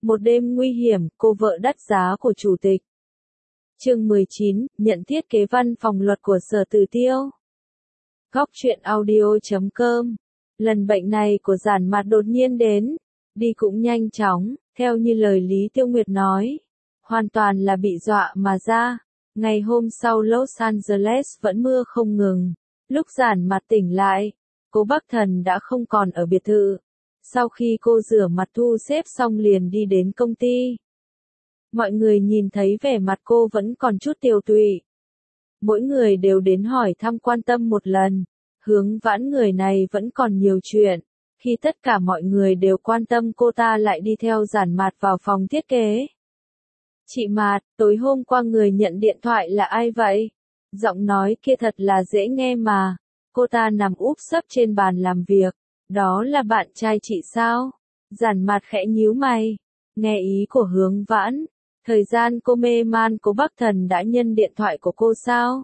Một đêm nguy hiểm, cô vợ đắt giá của chủ tịch. Chương 19, nhận thiết kế văn phòng luật của Sở Tử Tiêu. Góc truyện audio.com. Lần bệnh này của Giản Mạt đột nhiên đến, đi cũng nhanh chóng, theo như lời Lý Tiêu Nguyệt nói. Hoàn toàn là bị dọa mà ra. Ngày hôm sau Los Angeles vẫn mưa không ngừng. Lúc Giản Mạt tỉnh lại, cô Bắc Thần đã không còn ở biệt thự. Sau khi cô rửa mặt thu xếp xong liền đi đến công ty. Mọi người nhìn thấy vẻ mặt cô vẫn còn chút tiều tụy. Mỗi người đều đến hỏi thăm quan tâm một lần. Hướng Vãn người này vẫn còn nhiều chuyện. Khi tất cả mọi người đều quan tâm cô ta lại đi theo Giản Mạt vào phòng thiết kế. Chị Mạt, tối hôm qua người nhận điện thoại là ai vậy? Giọng nói kia thật là dễ nghe mà. Cô ta nằm úp sấp trên bàn làm việc. Đó là bạn trai chị sao? Giản Mạt khẽ nhíu mày. Nghe ý của Hướng Vãn. Thời gian cô mê man cô Bắc Thần đã nhân điện thoại của cô sao?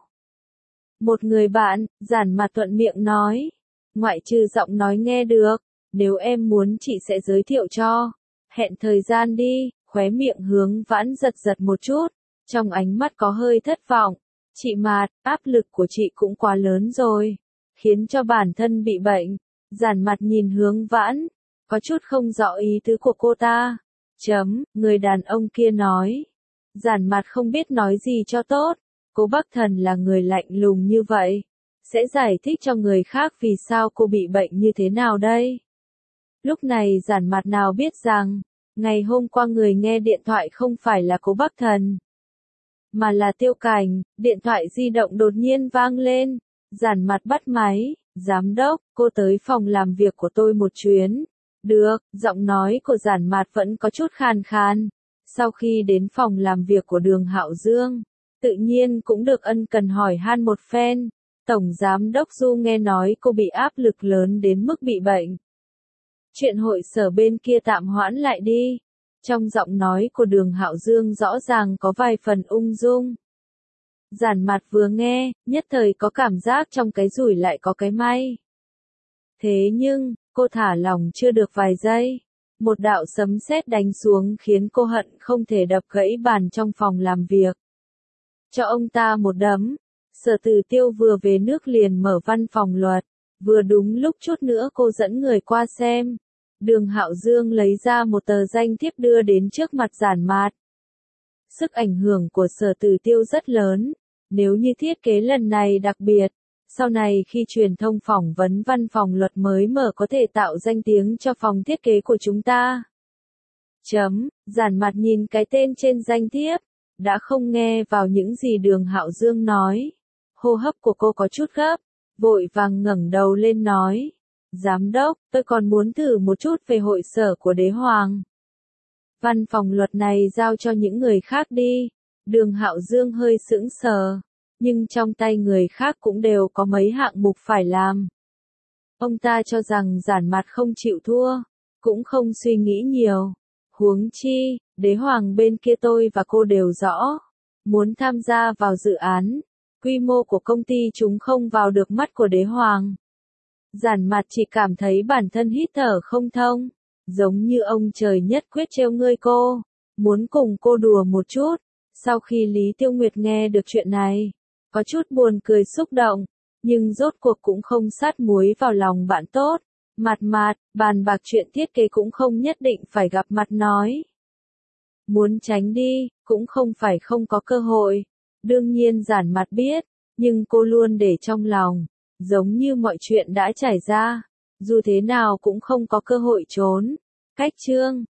Một người bạn, Giản Mạt thuận miệng nói. Ngoại trừ giọng nói nghe được. Nếu em muốn chị sẽ giới thiệu cho. Hẹn thời gian đi. Khóe miệng Hướng Vãn giật giật một chút. Trong ánh mắt có hơi thất vọng. Chị Mạt, áp lực của chị cũng quá lớn rồi. Khiến cho bản thân bị bệnh. Giản Mạt nhìn Hướng Vãn. Có chút không rõ ý tứ của cô ta. Người đàn ông kia nói. Giản Mạt không biết nói gì cho tốt. Cô Bắc Thần là người lạnh lùng như vậy. Sẽ giải thích cho người khác vì sao cô bị bệnh như thế nào đây? Lúc này Giản Mạt nào biết rằng, ngày hôm qua người nghe điện thoại không phải là cô Bắc Thần. Mà là Tiêu Cảnh, điện thoại di động đột nhiên vang lên. Giản Mạt bắt máy. Giám đốc, cô tới phòng làm việc của tôi một chuyến. Được, giọng nói của Giản Mạt vẫn có chút khàn khàn. Sau khi đến phòng làm việc của Đường Hạo Dương, tự nhiên cũng được ân cần hỏi han một phen. Tổng giám đốc Du nghe nói cô bị áp lực lớn đến mức bị bệnh. Chuyện hội sở bên kia tạm hoãn lại đi. Trong giọng nói của Đường Hạo Dương rõ ràng có vài phần ung dung. Giản Mạt vừa nghe, nhất thời có cảm giác trong cái rủi lại có cái may. Thế nhưng, cô thả lòng chưa được vài giây. Một đạo sấm sét đánh xuống khiến cô hận không thể đập gãy bàn trong phòng làm việc. Cho ông ta một đấm. Sở Tử Tiêu vừa về nước liền mở văn phòng luật. Vừa đúng lúc chút nữa cô dẫn người qua xem. Đường Hạo Dương lấy ra một tờ danh thiếp đưa đến trước mặt Giản Mạt. Sức ảnh hưởng của Sở Tử Tiêu rất lớn. Nếu như thiết kế lần này đặc biệt, sau này khi truyền thông phỏng vấn văn phòng luật mới mở có thể tạo danh tiếng cho phòng thiết kế của chúng ta. Giản Mạt nhìn cái tên trên danh thiếp, đã không nghe vào những gì Đường Hạo Dương nói. Hô hấp của cô có chút gấp, vội vàng ngẩng đầu lên nói. Giám đốc, tôi còn muốn thử một chút về hội sở của Đế Hoàng. Văn phòng luật này giao cho những người khác đi. Đường Hạo Dương hơi sững sờ, nhưng trong tay người khác cũng đều có mấy hạng mục phải làm. Ông ta cho rằng Giản Mạt không chịu thua, cũng không suy nghĩ nhiều. Huống chi, Đế Hoàng bên kia tôi và cô đều rõ. Muốn tham gia vào dự án, quy mô của công ty chúng không vào được mắt của Đế Hoàng. Giản Mạt chỉ cảm thấy bản thân hít thở không thông, giống như ông trời nhất quyết trêu ngươi cô, muốn cùng cô đùa một chút. Sau khi Lý Tiêu Nguyệt nghe được chuyện này, có chút buồn cười xúc động, nhưng rốt cuộc cũng không sát muối vào lòng bạn tốt. Mạt, bàn bạc chuyện thiết kế cũng không nhất định phải gặp mặt nói. Muốn tránh đi, cũng không phải không có cơ hội. Đương nhiên Giản Mạt biết, nhưng cô luôn để trong lòng, giống như mọi chuyện đã trải ra. Dù thế nào cũng không có cơ hội trốn. Cách chương